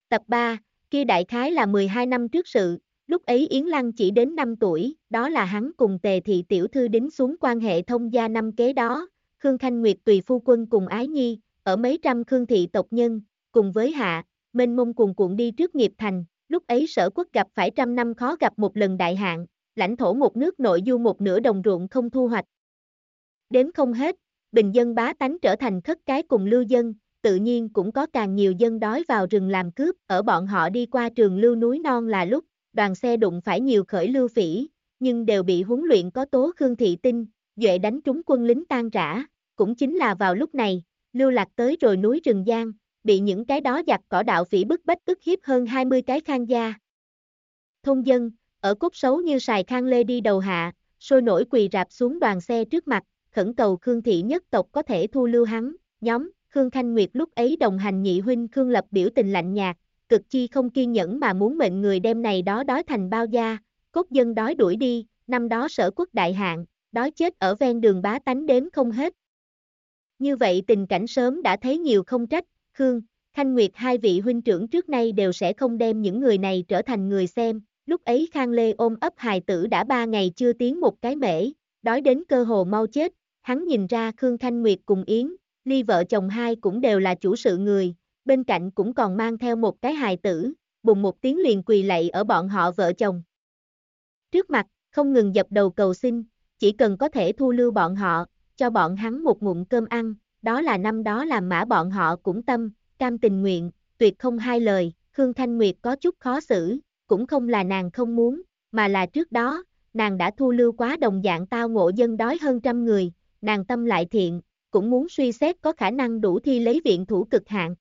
Tập 3, kia đại khái là 12 năm trước sự, lúc ấy Yến Lăng chỉ đến 5 tuổi, đó là hắn cùng Tề thị tiểu thư đính xuống quan hệ thông gia năm kế đó, Khương Khanh Nguyệt tùy phu quân cùng Ái Nhi, ở mấy trăm Khương thị tộc nhân, cùng với hạ, mênh mông cuồn cuộn đi trước nghiệp thành, lúc ấy Sở Quốc gặp phải trăm năm khó gặp một lần đại hạn, lãnh thổ một nước nội du một nửa đồng ruộng không thu hoạch. Đếm không hết, bình dân bá tánh trở thành khất cái cùng lưu dân, tự nhiên cũng có càng nhiều dân đói vào rừng làm cướp, ở bọn họ đi qua trường lưu núi non là lúc, đoàn xe đụng phải nhiều khởi lưu phỉ, nhưng đều bị huấn luyện có tố Khương thị tinh, duệ đánh trúng quân lính tan rã, cũng chính là vào lúc này, Lưu Lạc tới rồi núi rừng Giang, bị những cái đó giặc cỏ đạo phỉ bức bách ức hiếp hơn 20 cái khang gia. Thôn dân, ở cốt xấu như Sài Khang Lê đi đầu hạ, sôi nổi quỳ rạp xuống đoàn xe trước mặt, khẩn cầu Khương thị nhất tộc có thể thu lưu hắn, nhóm, Khương Khanh Nguyệt lúc ấy đồng hành nhị huynh Khương Lập biểu tình lạnh nhạt, cực chi không kiên nhẫn mà muốn mệnh người đem này đó đói thành bao da, cốt dân đói đuổi đi, năm đó Sở Quốc đại hạn, đói chết ở ven đường bá tánh đếm không hết. Như vậy tình cảnh sớm đã thấy nhiều không trách, Khương, Khanh Nguyệt hai vị huynh trưởng trước nay đều sẽ không đem những người này trở thành người xem, lúc ấy Khang Lê ôm ấp hài tử đã 3 ngày chưa tiến một cái mễ, đói đến cơ hồ mau chết, hắn nhìn ra Khương Khanh Nguyệt cùng Yến, Ly vợ chồng hai cũng đều là chủ sự người, bên cạnh cũng còn mang theo một cái hài tử, bùng một tiếng liền quỳ lạy ở bọn họ vợ chồng. Trước mặt, không ngừng dập đầu cầu xin, chỉ cần có thể thu lưu bọn họ, cho bọn hắn một ngụm cơm ăn, đó là năm đó làm mã bọn họ cũng tâm, cam tình nguyện, tuyệt không hai lời, Khương Thanh Nguyệt có chút khó xử, cũng không là nàng không muốn, mà là trước đó, nàng đã thu lưu quá đồng dạng tao ngộ dân đói hơn trăm người, nàng tâm lại thiện, cũng muốn suy xét có khả năng đủ thi lấy viện thủ cực hạn.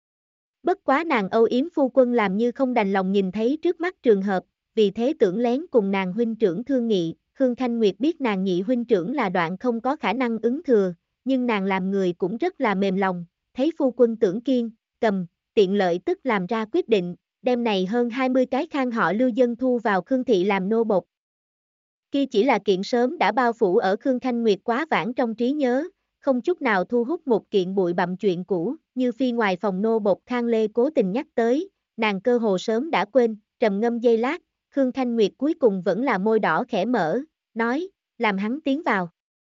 Bất quá nàng âu yếm phu quân làm như không đành lòng nhìn thấy trước mắt trường hợp, vì thế tưởng lén cùng nàng huynh trưởng thương nghị, Khương Thanh Nguyệt biết nàng nhị huynh trưởng là đoạn không có khả năng ứng thừa, nhưng nàng làm người cũng rất là mềm lòng, thấy phu quân tưởng kiên, cầm, tiện lợi tức làm ra quyết định, đem này hơn 20 cái khang họ lưu dân thu vào Khương thị làm nô bộc. Kia chỉ là kiện sớm đã bao phủ ở Khương Thanh Nguyệt quá vãng trong trí nhớ, không chút nào thu hút một kiện bụi bặm chuyện cũ, như phi ngoài phòng nô bộc Khang Lê cố tình nhắc tới, nàng cơ hồ sớm đã quên, trầm ngâm giây lát, Khương Thanh Nguyệt cuối cùng vẫn là môi đỏ khẽ mở, nói, làm hắn tiến vào.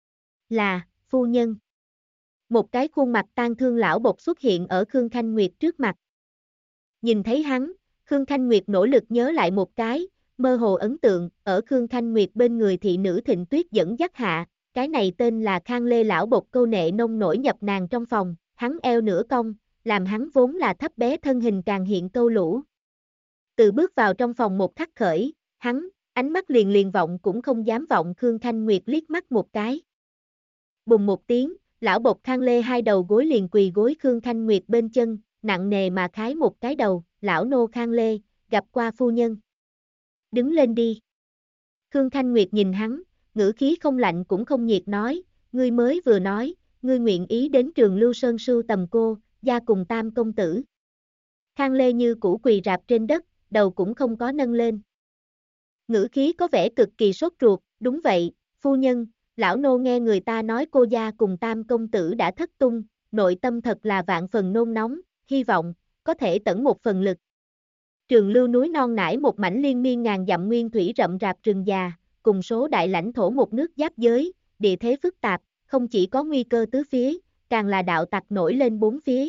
Là, phu nhân. Một cái khuôn mặt tang thương lão bộc xuất hiện ở Khương Thanh Nguyệt trước mặt. Nhìn thấy hắn, Khương Thanh Nguyệt nỗ lực nhớ lại một cái, mơ hồ ấn tượng, ở Khương Thanh Nguyệt bên người thị nữ Thịnh Tuyết dẫn dắt hạ, cái này tên là Khang Lê lão bộc câu nệ nông nổi nhập nàng trong phòng, hắn eo nửa cong, làm hắn vốn là thấp bé thân hình càng hiện câu lũ. Từ bước vào trong phòng một khắc khởi, hắn, ánh mắt liền liền vọng cũng không dám vọng Khương Thanh Nguyệt liếc mắt một cái. Bùng một tiếng, lão bộc Khang Lê hai đầu gối liền quỳ gối Khương Thanh Nguyệt bên chân, nặng nề mà khái một cái đầu, lão nô Khang Lê, gặp qua phu nhân. Đứng lên đi. Khương Thanh Nguyệt nhìn hắn, ngữ khí không lạnh cũng không nhiệt nói, ngươi mới vừa nói, ngươi nguyện ý đến trường Lưu Sơn sưu tầm cô, gia cùng tam công tử. Khang Lê như cũ quỳ rạp trên đất, đầu cũng không có nâng lên. Ngữ khí có vẻ cực kỳ sốt ruột, đúng vậy, phu nhân, lão nô nghe người ta nói cô gia cùng tam công tử đã thất tung, nội tâm thật là vạn phần nôn nóng, hy vọng, có thể tận một phần lực. Trường Lưu núi non nải một mảnh liên miên ngàn dặm nguyên thủy rậm rạp rừng già, cùng số đại lãnh thổ một nước giáp giới, địa thế phức tạp, không chỉ có nguy cơ tứ phía, càng là đạo tặc nổi lên bốn phía.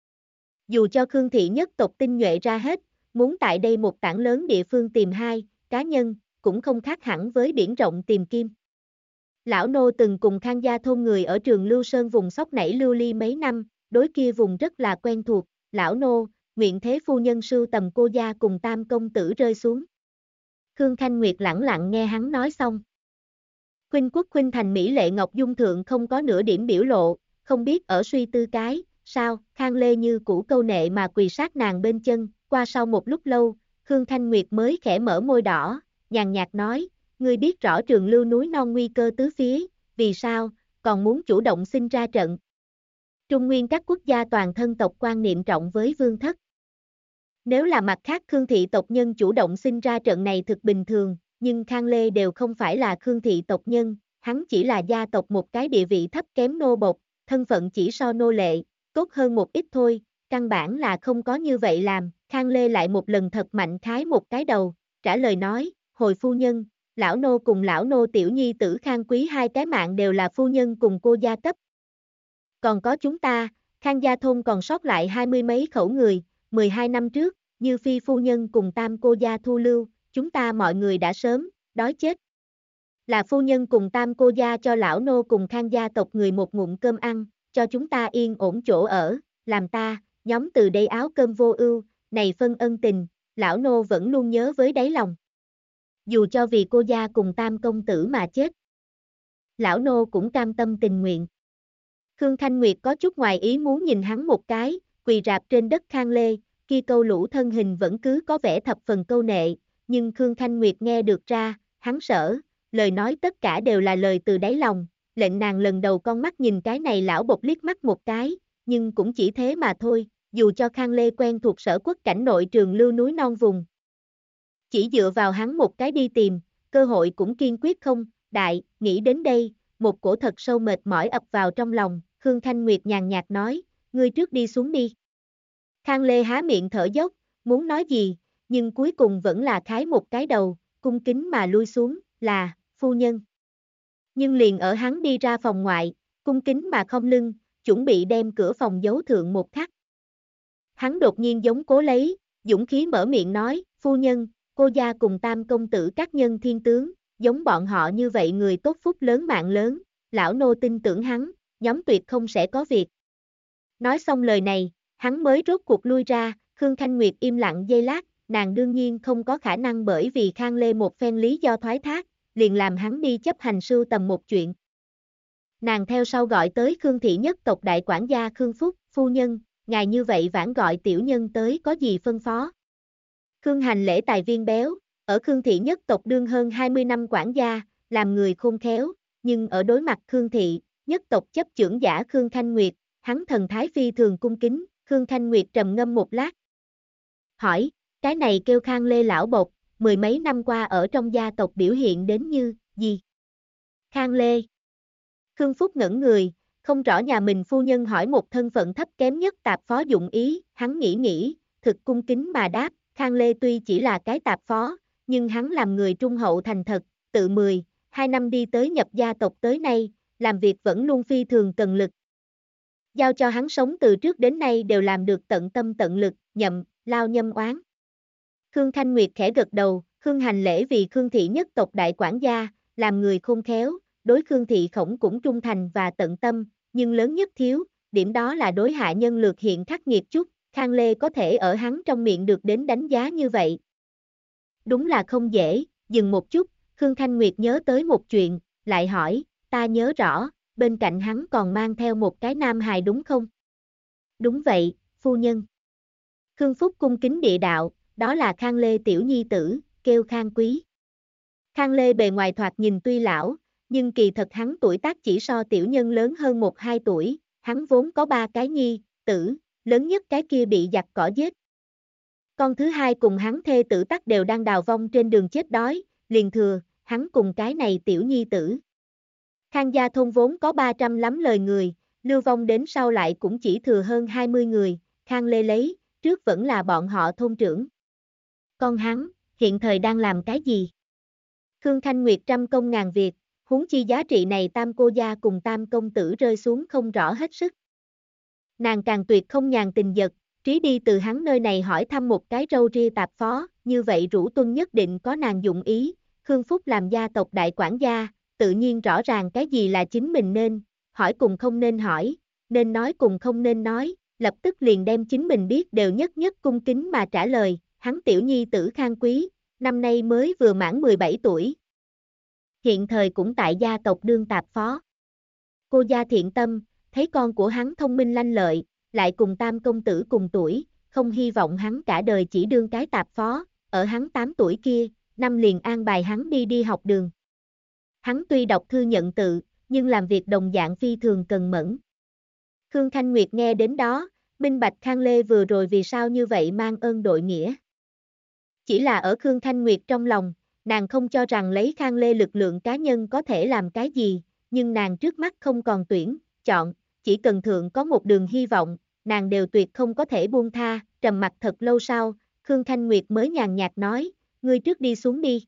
Dù cho Khương thị nhất tộc tinh nhuệ ra hết, muốn tại đây một tảng lớn địa phương tìm hai cá nhân, cũng không khác hẳn với biển rộng tìm kim. Lão nô từng cùng Khang gia thôn người ở trường Lưu Sơn vùng sóc nảy lưu ly mấy năm, đối kia vùng rất là quen thuộc, lão nô, nguyện thế phu nhân sưu tầm cô gia cùng tam công tử rơi xuống. Khương Thanh Nguyệt lẳng lặng nghe hắn nói xong. Khuynh quốc khuynh thành mỹ lệ ngọc dung thượng không có nửa điểm biểu lộ, không biết ở suy tư cái, sao, Khang Lê như cũ câu nệ mà quỳ sát nàng bên chân, qua sau một lúc lâu, Khương Thanh Nguyệt mới khẽ mở môi đỏ, nhàn nhạt nói, ngươi biết rõ trường Lưu núi non nguy cơ tứ phía, vì sao, còn muốn chủ động xin ra trận. Trung nguyên các quốc gia toàn thân tộc quan niệm trọng với vương thất. Nếu là mặt khác Khương thị tộc nhân chủ động xin ra trận này thực bình thường, nhưng Khang Lê đều không phải là Khương thị tộc nhân, hắn chỉ là gia tộc một cái địa vị thấp kém nô bộc, thân phận chỉ so nô lệ, tốt hơn một ít thôi, căn bản là không có như vậy làm, Khang Lê lại một lần thật mạnh khái một cái đầu, trả lời nói, hồi phu nhân, lão nô cùng lão nô tiểu nhi tử Khang Quý hai cái mạng đều là phu nhân cùng cô gia cấp. Còn có chúng ta, Khang gia thôn còn sót lại 20 mấy khẩu người, 12 năm trước, như phi phu nhân cùng tam cô gia thu lưu, chúng ta mọi người đã sớm, đói chết. Là phu nhân cùng tam cô gia cho lão nô cùng Khang gia tộc người một ngụm cơm ăn, cho chúng ta yên ổn chỗ ở, làm ta, nhóm từ đây áo cơm vô ưu, này phân ân tình, lão nô vẫn luôn nhớ với đáy lòng. Dù cho vì cô gia cùng tam công tử mà chết, lão nô cũng cam tâm tình nguyện. Khương Thanh Nguyệt có chút ngoài ý muốn nhìn hắn một cái, quỳ rạp trên đất Khang Lê, kia câu lũ thân hình vẫn cứ có vẻ thập phần câu nệ, nhưng Khương Thanh Nguyệt nghe được ra, hắn sợ, lời nói tất cả đều là lời từ đáy lòng, lệnh nàng lần đầu con mắt nhìn cái này lão bộc liếc mắt một cái, nhưng cũng chỉ thế mà thôi, dù cho Khang Lê quen thuộc sở quốc cảnh nội trường lưu núi non vùng. Chỉ dựa vào hắn một cái đi tìm, cơ hội cũng kiên quyết không, đại, nghĩ đến đây, một cổ thật sâu mệt mỏi ập vào trong lòng, Khương Thanh Nguyệt nhàn nhạt nói, ngươi trước đi xuống đi. Khang Lê há miệng thở dốc, muốn nói gì, nhưng cuối cùng vẫn là khái một cái đầu, cung kính mà lui xuống, là, phu nhân. Nhưng liền ở hắn đi ra phòng ngoại, cung kính mà không lưng, chuẩn bị đem cửa phòng giấu thượng một khắc. Hắn đột nhiên giống cố lấy, dũng khí mở miệng nói, phu nhân, cô gia cùng tam công tử các nhân thiên tướng, giống bọn họ như vậy người tốt phúc lớn mạng lớn, lão nô tin tưởng hắn, nhóm tuyệt không sẽ có việc. Nói xong lời này, hắn mới rốt cuộc lui ra, Khương Thanh Nguyệt im lặng giây lát, nàng đương nhiên không có khả năng bởi vì Khang Lê một phen lý do thoái thác, liền làm hắn đi chấp hành sưu tầm một chuyện. Nàng theo sau gọi tới Khương thị nhất tộc đại quản gia Khương Phúc, phu nhân, ngài như vậy vãn gọi tiểu nhân tới có gì phân phó. Khương hành lễ tài viên béo, ở Khương thị nhất tộc đương hơn 20 năm quản gia, làm người khôn khéo, nhưng ở đối mặt Khương thị, nhất tộc chấp trưởng giả Khương Thanh Nguyệt, hắn thần thái phi thường cung kính, Khương Thanh Nguyệt trầm ngâm một lát. Hỏi, cái này kêu Khang Lê lão bộc, mười mấy năm qua ở trong gia tộc biểu hiện đến như, gì? Khang Lê. Khương Phúc ngẩn người, không rõ nhà mình phu nhân hỏi một thân phận thấp kém nhất tạp phó dụng ý, hắn nghĩ, thực cung kính mà đáp, Khang Lê tuy chỉ là cái tạp phó, nhưng hắn làm người trung hậu thành thật, tự 2 năm đi tới nhập gia tộc tới nay, làm việc vẫn luôn phi thường cần lực. Giao cho hắn sống từ trước đến nay đều làm được tận tâm tận lực, nhậm, lao nhâm oán. Khương Thanh Nguyệt khẽ gật đầu, Khương hành lễ vì Khương thị nhất tộc đại quản gia, làm người khôn khéo, đối Khương thị khổng cũng trung thành và tận tâm, nhưng lớn nhất thiếu, điểm đó là đối hạ nhân lược hiện khắc nghiệt chút, Khang Lê có thể ở hắn trong miệng được đến đánh giá như vậy. Đúng là không dễ, dừng một chút, Khương Thanh Nguyệt nhớ tới một chuyện, lại hỏi, ta nhớ rõ, bên cạnh hắn còn mang theo một cái nam hài đúng không? Đúng vậy, phu nhân. Khương Phúc cung kính địa đạo, đó là Khang Lê tiểu nhi tử, kêu Khang Quý. Khang Lê bề ngoài thoạt nhìn tuy lão, nhưng kỳ thật hắn tuổi tác chỉ so tiểu nhân lớn hơn 1-2 tuổi, hắn vốn có 3 cái nhi, tử, lớn nhất cái kia bị giặc cỏ giết. Con thứ hai cùng hắn thê tử tắc đều đang đào vong trên đường chết đói, liền thừa, hắn cùng cái này tiểu nhi tử. Khang gia thôn vốn có 300 lắm lời người, lưu vong đến sau lại cũng chỉ thừa hơn 20 người, Khang Lê lấy, trước vẫn là bọn họ thôn trưởng. Con hắn, hiện thời đang làm cái gì? Khương Thanh Nguyệt trăm công ngàn việc, huống chi giá trị này tam cô gia cùng tam công tử rơi xuống không rõ hết sức. Nàng càng tuyệt không nhàn tình giật, trí đi từ hắn nơi này hỏi thăm một cái râu ria tạp phó, như vậy Rũ Tuân nhất định có nàng dụng ý, Khương Phúc làm gia tộc đại quản gia, tự nhiên rõ ràng cái gì là chính mình nên, hỏi cùng không nên hỏi, nên nói cùng không nên nói, lập tức liền đem chính mình biết đều nhất nhất cung kính mà trả lời, hắn tiểu nhi tử Khang Quý, năm nay mới vừa mãn 17 tuổi. Hiện thời cũng tại gia tộc đương tạp phó. Cô gia thiện tâm, thấy con của hắn thông minh lanh lợi, lại cùng tam công tử cùng tuổi, không hy vọng hắn cả đời chỉ đương cái tạp phó, ở hắn 8 tuổi kia, năm liền an bài hắn đi học đường. Hắn tuy đọc thư nhận tự, nhưng làm việc đồng dạng phi thường cần mẫn. Khương Thanh Nguyệt nghe đến đó, minh bạch Khang Lê vừa rồi vì sao như vậy mang ơn đội nghĩa. Chỉ là ở Khương Thanh Nguyệt trong lòng, nàng không cho rằng lấy Khang Lê lực lượng cá nhân có thể làm cái gì, nhưng nàng trước mắt không còn tuyển, chọn, chỉ cần thượng có một đường hy vọng, nàng đều tuyệt không có thể buông tha, trầm mặt thật lâu sau, Khương Khanh Nguyệt mới nhàn nhạt nói, ngươi trước đi xuống đi.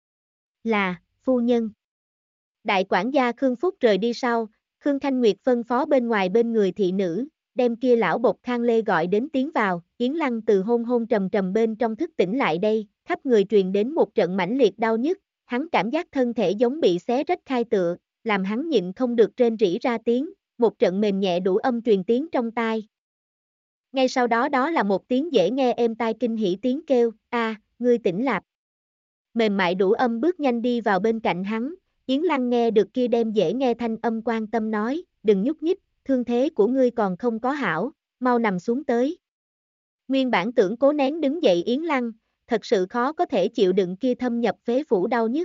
Là, phu nhân. Đại quản gia Khương Phúc rời đi sau, Khương Khanh Nguyệt phân phó bên ngoài bên người thị nữ, đem kia lão bộc Khang Lê gọi đến tiến vào, Yến Lăng từ hôn hôn trầm trầm bên trong thức tỉnh lại đây, khắp người truyền đến một trận mãnh liệt đau nhức, hắn cảm giác thân thể giống bị xé rách khai tựa, làm hắn nhịn không được rên rỉ ra tiếng, một trận mềm nhẹ đủ âm truyền tiếng trong tai. Ngay sau đó đó là một tiếng dễ nghe êm tai kinh hỉ tiếng kêu, ngươi tỉnh lạp. Mềm mại đủ âm bước nhanh đi vào bên cạnh hắn, Yến Lăng nghe được kia đem dễ nghe thanh âm quan tâm nói, đừng nhúc nhích, thương thế của ngươi còn không có hảo, mau nằm xuống tới. Nguyên bản tưởng cố nén đứng dậy Yến Lăng, thật sự khó có thể chịu đựng kia thâm nhập phế phủ đau nhức.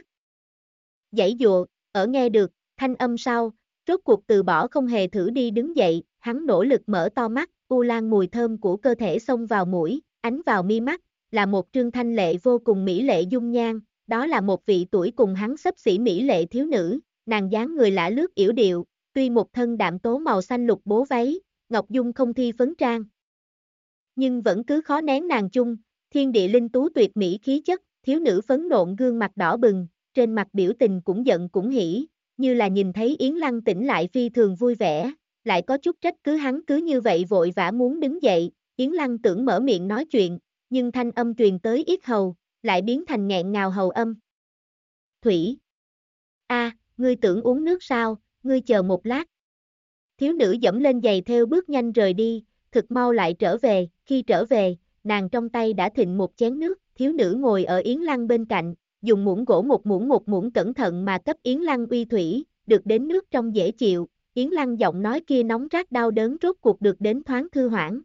Giãy dụa, ở nghe được, thanh âm sau, rốt cuộc từ bỏ không hề thử đi đứng dậy, hắn nỗ lực mở to mắt, u lan mùi thơm của cơ thể xông vào mũi, ánh vào mi mắt, là một trương thanh lệ vô cùng mỹ lệ dung nhan, đó là một vị tuổi cùng hắn xấp xỉ mỹ lệ thiếu nữ, nàng dáng người lả lướt yểu điệu, tuy một thân đạm tố màu xanh lục bố váy, ngọc dung không thi phấn trang. Nhưng vẫn cứ khó nén nàng chung, thiên địa linh tú tuyệt mỹ khí chất, thiếu nữ phấn nộn gương mặt đỏ bừng, trên mặt biểu tình cũng giận cũng hỉ, như là nhìn thấy Yến Lăng tỉnh lại phi thường vui vẻ, lại có chút trách cứ hắn cứ như vậy vội vã muốn đứng dậy, Yến Lăng tưởng mở miệng nói chuyện, nhưng thanh âm truyền tới yết hầu, lại biến thành nghẹn ngào hầu âm. Thủy! Ngươi tưởng uống nước sao, ngươi chờ một lát. Thiếu nữ dẫm lên giày theo bước nhanh rời đi, thực mau lại trở về, khi trở về, nàng trong tay đã thịnh một chén nước, thiếu nữ ngồi ở Yến Lăng bên cạnh, dùng muỗng gỗ một muỗng cẩn thận mà cấp Yến Lăng uy thủy, được đến nước trong dễ chịu, Yến Lăng giọng nói kia nóng rát đau đớn rốt cuộc được đến thoáng thư hoãn.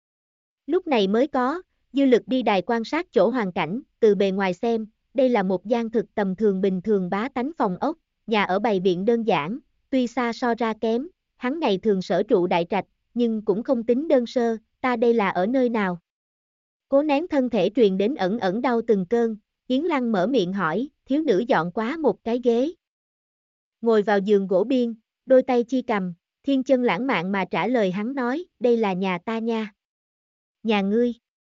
Lúc này mới có, dư lực đi đài quan sát chỗ hoàn cảnh, từ bề ngoài xem, đây là một gian thực tầm thường bình thường bá tánh phòng ốc, nhà ở bày biện đơn giản, tuy xa so ra kém, hắn ngày thường sở trụ đại trạch, nhưng cũng không tính đơn sơ, ta đây là ở nơi nào? Cố nén thân thể truyền đến ẩn ẩn đau từng cơn, Yến Lăng mở miệng hỏi, thiếu nữ dọn quá một cái ghế. Ngồi vào giường gỗ biên, đôi tay chi cầm, thiên chân lãng mạn mà trả lời hắn nói, đây là nhà ta nha. Nhà ngươi?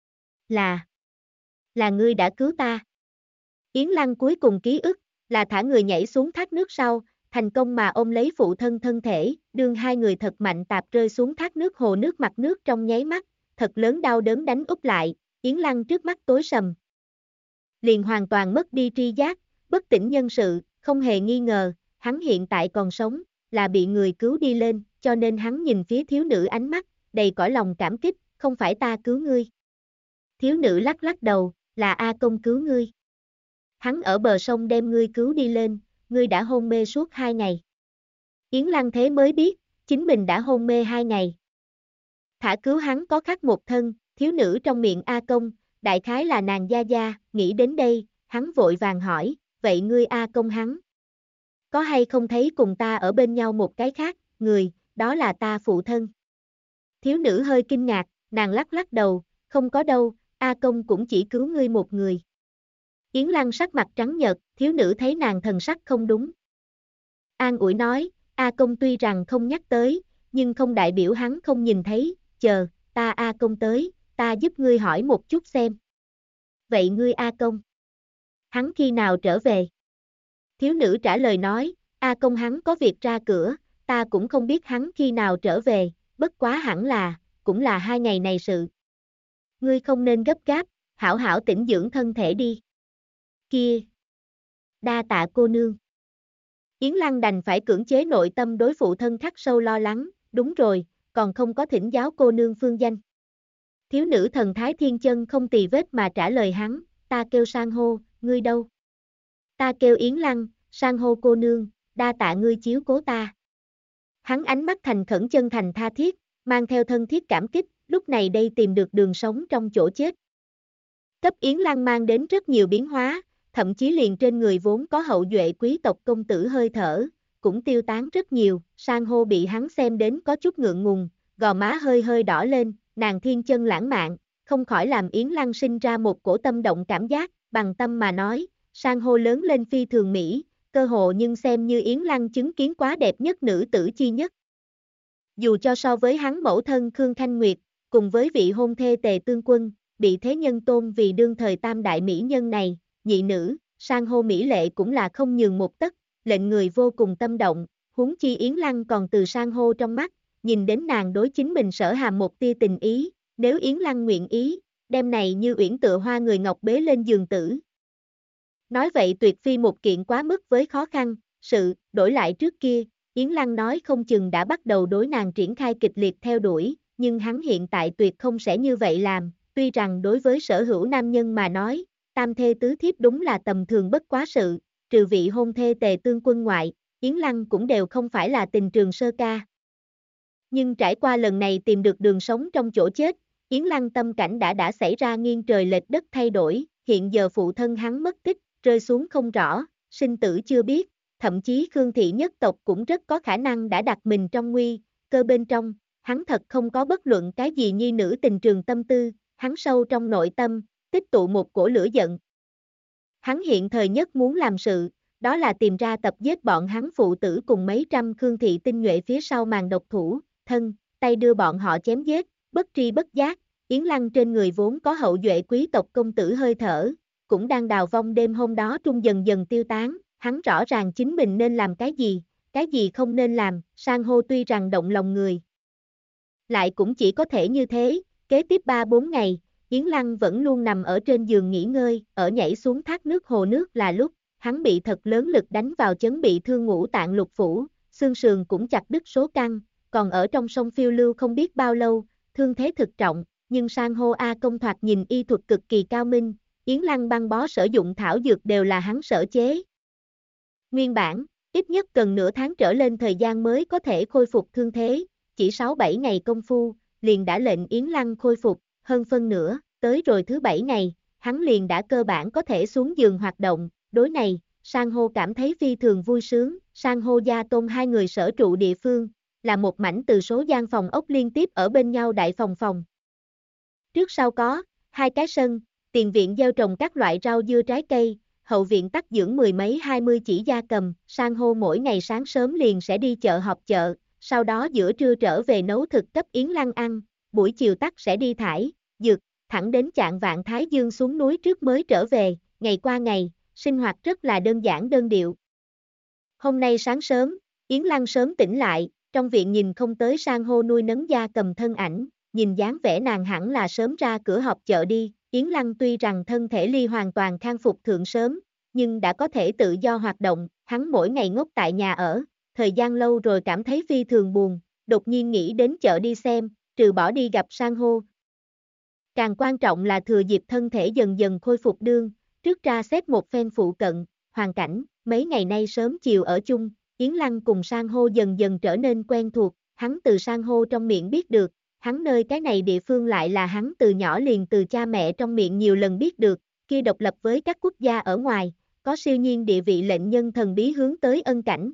Là ngươi đã cứu ta. Yến Lăng cuối cùng ký ức, là thả người nhảy xuống thác nước sau, thành công mà ôm lấy phụ thân thân thể, đương hai người thật mạnh tạp rơi xuống thác nước hồ nước mặt nước trong nháy mắt, thật lớn đau đớn đánh úp lại, Yến Lăng trước mắt tối sầm. Liền hoàn toàn mất đi tri giác, bất tỉnh nhân sự, không hề nghi ngờ, hắn hiện tại còn sống, là bị người cứu đi lên, cho nên hắn nhìn phía thiếu nữ ánh mắt, đầy cõi lòng cảm kích, không phải ta cứu ngươi. Thiếu nữ lắc lắc đầu, là A Công cứu ngươi. Hắn ở bờ sông đem ngươi cứu đi lên, ngươi đã hôn mê suốt 2 ngày. Yến Lăng thế mới biết, chính mình đã hôn mê 2 ngày. Thả cứu hắn có khắc một thân, thiếu nữ trong miệng A Công, đại khái là nàng gia gia, nghĩ đến đây, hắn vội vàng hỏi, vậy ngươi A Công hắn? Có hay không thấy cùng ta ở bên nhau một cái khác, người, đó là ta phụ thân. Thiếu nữ hơi kinh ngạc, nàng lắc lắc đầu, không có đâu, A Công cũng chỉ cứu ngươi một người. Yến Lăng sắc mặt trắng nhợt, thiếu nữ thấy nàng thần sắc không đúng. An ủi nói, A Công tuy rằng không nhắc tới, nhưng không đại biểu hắn không nhìn thấy, chờ, ta A Công tới, ta giúp ngươi hỏi một chút xem. Vậy ngươi A Công? Hắn khi nào trở về? Thiếu nữ trả lời nói, A Công hắn có việc ra cửa, ta cũng không biết hắn khi nào trở về, bất quá hẳn là, cũng là 2 ngày này sự. Ngươi không nên gấp gáp, hảo hảo tĩnh dưỡng thân thể đi. Kia! Đa tạ cô nương. Yến Lăng đành phải cưỡng chế nội tâm đối phụ thân khắc sâu lo lắng, đúng rồi, còn không có thỉnh giáo cô nương phương danh. Thiếu nữ thần thái thiên chân không tì vết mà trả lời hắn, ta kêu San hô, ngươi đâu? Ta kêu Yến Lăng, San hô cô nương, đa tạ ngươi chiếu cố ta. Hắn ánh mắt thành khẩn chân thành tha thiết, mang theo thân thiết cảm kích, lúc này đây tìm được đường sống trong chỗ chết. Cấp Yến Lăng mang đến rất nhiều biến hóa, thậm chí liền trên người vốn có hậu duệ quý tộc công tử hơi thở, cũng tiêu tán rất nhiều, San hô bị hắn xem đến có chút ngượng ngùng, gò má hơi hơi đỏ lên, nàng thiên chân lãng mạn, không khỏi làm Yến Lăng sinh ra một cổ tâm động cảm giác, bằng tâm mà nói, San hô lớn lên phi thường mỹ, cơ hồ nhưng xem như Yến Lăng chứng kiến quá đẹp nhất nữ tử chi nhất. Dù cho so với hắn mẫu thân Khương Khanh Nguyệt, cùng với vị hôn thê Tề Tương Quân, bị thế nhân tôn vì đương thời tam đại mỹ nhân này, nhị nữ, san hô mỹ lệ cũng là không nhường một tấc, lệnh người vô cùng tâm động, huống chi Yến Lăng còn từ san hô trong mắt, nhìn đến nàng đối chính mình sở hàm một tia tình ý, nếu Yến Lăng nguyện ý, đem này như uyển tựa hoa người ngọc bế lên giường tử. Nói vậy tuyệt phi một kiện quá mức với khó khăn, sự, đổi lại trước kia, Yến Lăng nói không chừng đã bắt đầu đối nàng triển khai kịch liệt theo đuổi, nhưng hắn hiện tại tuyệt không sẽ như vậy làm, tuy rằng đối với sở hữu nam nhân mà nói, tam thê tứ thiếp đúng là tầm thường bất quá sự, trừ vị hôn thê Tề Tương Quân ngoại, Yến Lăng cũng đều không phải là tình trường sơ ca. Nhưng trải qua lần này tìm được đường sống trong chỗ chết, Yến Lăng tâm cảnh đã xảy ra nghiêng trời lệch đất thay đổi, hiện giờ phụ thân hắn mất tích, rơi xuống không rõ, sinh tử chưa biết, thậm chí Khương thị nhất tộc cũng rất có khả năng đã đặt mình trong nguy cơ bên trong, hắn thật không có bất luận cái gì nhi nữ tình trường tâm tư, hắn sâu trong nội tâm, tích tụ một cổ lửa giận. Hắn hiện thời nhất muốn làm sự, đó là tìm ra tập giết bọn hắn phụ tử cùng mấy trăm Khương thị tinh nhuệ phía sau màn độc thủ, tay đưa bọn họ chém giết, bất tri bất giác, Yến Lăng trên người vốn có hậu duệ quý tộc công tử hơi thở, cũng đang đào vong đêm hôm đó trung dần dần tiêu tán, hắn rõ ràng chính mình nên làm cái gì không nên làm, san hô tuy rằng động lòng người. Lại cũng chỉ có thể như thế, kế tiếp 3-4 ngày, Yến Lăng vẫn luôn nằm ở trên giường nghỉ ngơi, ở nhảy xuống thác nước hồ nước là lúc, hắn bị thật lớn lực đánh vào chấn bị thương ngũ tạng lục phủ, xương sườn cũng chặt đứt số căn, còn ở trong sông phiêu lưu không biết bao lâu, thương thế thực trọng, nhưng san hô A Công thoạt nhìn y thuật cực kỳ cao minh, Yến Lăng băng bó sử dụng thảo dược đều là hắn sở chế. Nguyên bản, ít nhất cần nửa tháng trở lên thời gian mới có thể khôi phục thương thế, chỉ 6-7 ngày công phu, liền đã lệnh Yến Lăng khôi phục, hơn phân nửa, tới rồi thứ 7 ngày, hắn liền đã cơ bản có thể xuống giường hoạt động, đối này, san hô cảm thấy phi thường vui sướng, san hô gia tôn hai người sở trụ địa phương, là một mảnh từ số gian phòng ốc liên tiếp ở bên nhau đại phòng. Trước sau có, 2 cái sân, tiền viện gieo trồng các loại rau dưa trái cây, hậu viện tắc dưỡng 10 mấy 20 chỉ gia cầm, san hô mỗi ngày sáng sớm liền sẽ đi chợ họp chợ, sau đó giữa trưa trở về nấu thực cấp Yến Lăng ăn, buổi chiều tắc sẽ đi thải, dược, thẳng đến chạng vạn Thái Dương xuống núi trước mới trở về, ngày qua ngày, sinh hoạt rất là đơn giản đơn điệu. Hôm nay sáng sớm, Yến Lăng sớm tỉnh lại, trong viện nhìn không tới san hô nuôi nấng gia cầm thân ảnh, nhìn dáng vẻ nàng hẳn là sớm ra cửa họp chợ đi, Yến Lăng tuy rằng thân thể ly hoàn toàn khang phục thượng sớm, nhưng đã có thể tự do hoạt động, hắn mỗi ngày ngốc tại nhà ở, thời gian lâu rồi cảm thấy phi thường buồn, đột nhiên nghĩ đến chợ đi xem, trừ bỏ đi gặp san hô. Càng quan trọng là thừa dịp thân thể dần dần khôi phục đương, trước ra xét một phen phụ cận, hoàn cảnh, mấy ngày nay sớm chiều ở chung, Yến Lăng cùng san hô dần dần trở nên quen thuộc, hắn từ san hô trong miệng biết được, hắn nơi cái này địa phương lại là hắn từ nhỏ liền từ cha mẹ trong miệng nhiều lần biết được, kia độc lập với các quốc gia ở ngoài, có siêu nhiên địa vị lệnh nhân thần bí hướng tới Ân Cảnh.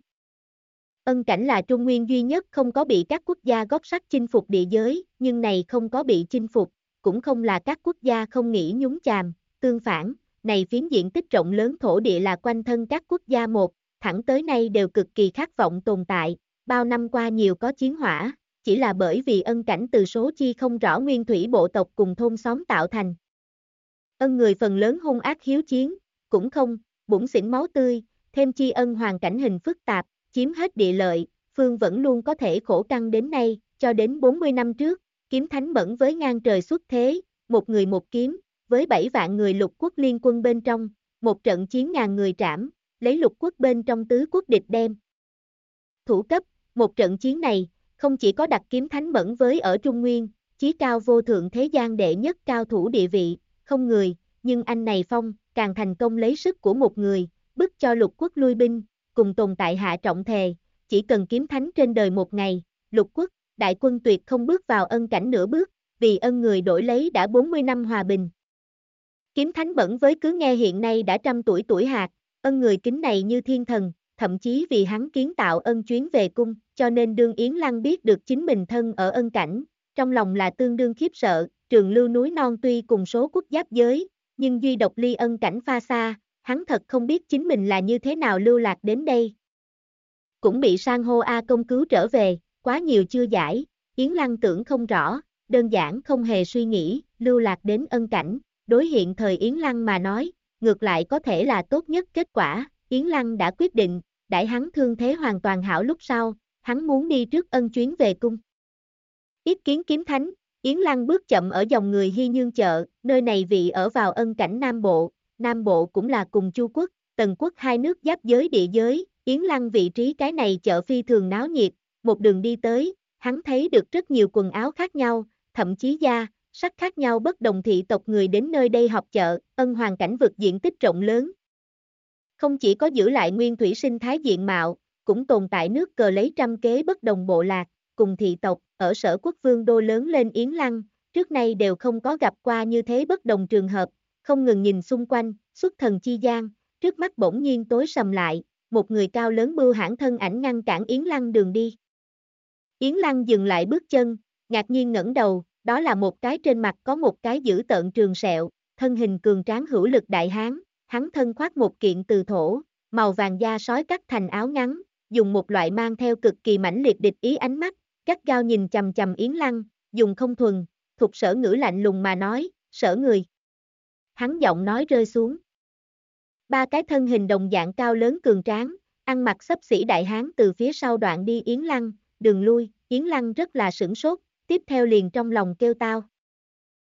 Ân Cảnh là Trung Nguyên duy nhất không có bị các quốc gia gót sắt chinh phục địa giới, nhưng này không có bị chinh phục, cũng không là các quốc gia không nghĩ nhúng chàm, tương phản, này phiến diện tích rộng lớn thổ địa là quanh thân các quốc gia một, thẳng tới nay đều cực kỳ khát vọng tồn tại, bao năm qua nhiều có chiến hỏa, chỉ là bởi vì Ân Cảnh từ số chi không rõ nguyên thủy bộ tộc cùng thôn xóm tạo thành. Ân người phần lớn hung ác hiếu chiến, cũng không, bủn xỉn máu tươi, thêm chi Ân hoàn cảnh hình phức tạp, chiếm hết địa lợi, phương vẫn luôn có thể khổ căng đến nay, cho đến 40 năm trước, kiếm thánh Mẫn với ngang trời xuất thế, một người một kiếm, với 7 vạn người lục quốc liên quân bên trong, một trận chiến ngàn người trảm, lấy lục quốc bên trong tứ quốc địch đem. Thủ cấp, một trận chiến này, không chỉ có đặt kiếm thánh Mẫn với ở Trung Nguyên, chí cao vô thượng thế gian đệ nhất cao thủ địa vị, không người, nhưng anh này phong, càng thành công lấy sức của một người, bức cho lục quốc lui binh, cùng tồn tại hạ trọng thề, chỉ cần kiếm thánh trên đời một ngày, lục quốc, đại quân tuyệt không bước vào Ân Cảnh nửa bước, vì Ân người đổi lấy đã 40 năm hòa bình. Kiếm thánh Mẫn với cứ nghe hiện nay đã 100 tuổi hạt, Ân người kính này như thiên thần, thậm chí vì hắn kiến tạo Ân chuyến về cung, cho nên đương Yến Lăng biết được chính mình thân ở Ân Cảnh, trong lòng là tương đương khiếp sợ, Trường Lưu núi non tuy cùng số quốc giáp giới, nhưng duy độc ly Ân Cảnh pha xa, hắn thật không biết chính mình là như thế nào lưu lạc đến đây. Cũng bị san hô A Công cứu trở về, quá nhiều chưa giải, Yến Lăng tưởng không rõ, đơn giản không hề suy nghĩ, lưu lạc đến Ân Cảnh, đối hiện thời Yến Lăng mà nói, ngược lại có thể là tốt nhất kết quả, Yến Lăng đã quyết định, đãi hắn thương thế hoàn toàn hảo lúc sau, hắn muốn đi trước Ân chuyến về cung. Yết kiến kiếm thánh, Yến Lăng bước chậm ở dòng người Hy Nhương chợ, nơi này vị ở vào Ân Cảnh Nam Bộ cũng là cùng Chu quốc, Tần quốc hai nước giáp giới địa giới, Yến Lăng vị trí cái này chợ phi thường náo nhiệt, một đường đi tới, hắn thấy được rất nhiều quần áo khác nhau, thậm chí sắc khác nhau bất đồng thị tộc người đến nơi đây họp chợ, Ân Hoàng cảnh vực diện tích rộng lớn. Không chỉ có giữ lại nguyên thủy sinh thái diện mạo, cũng tồn tại nước cờ lấy trăm kế bất đồng bộ lạc, cùng thị tộc, ở Sở Quốc vương đô lớn lên Yến Lăng, trước nay đều không có gặp qua như thế bất đồng trường hợp, không ngừng nhìn xung quanh, xuất thần chi gian, trước mắt bỗng nhiên tối sầm lại, một người cao lớn bưu hãn thân ảnh ngăn cản Yến Lăng đường đi. Yến Lăng dừng lại bước chân, ngạc nhiên ngẩng đầu, đó là một cái trên mặt có một cái dữ tợn trường sẹo, thân hình cường tráng hữu lực đại hán, hắn thân khoác một kiện từ thổ, màu vàng da sói cắt thành áo ngắn, dùng một loại mang theo cực kỳ mãnh liệt địch ý ánh mắt, gắt gao nhìn chằm chằm Yến Lăng, dùng không thuần, thuộc Sở ngữ lạnh lùng mà nói, Sở người. Hắn giọng nói rơi xuống. Ba cái thân hình đồng dạng cao lớn cường tráng, ăn mặc xấp xỉ đại hán từ phía sau đoạn đi Yến Lăng, đường lui, Yến Lăng rất là sửng sốt, tiếp theo liền trong lòng kêu tao.